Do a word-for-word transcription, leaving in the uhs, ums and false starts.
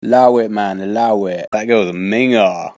Allow it, man, allow it. That girl's a minger.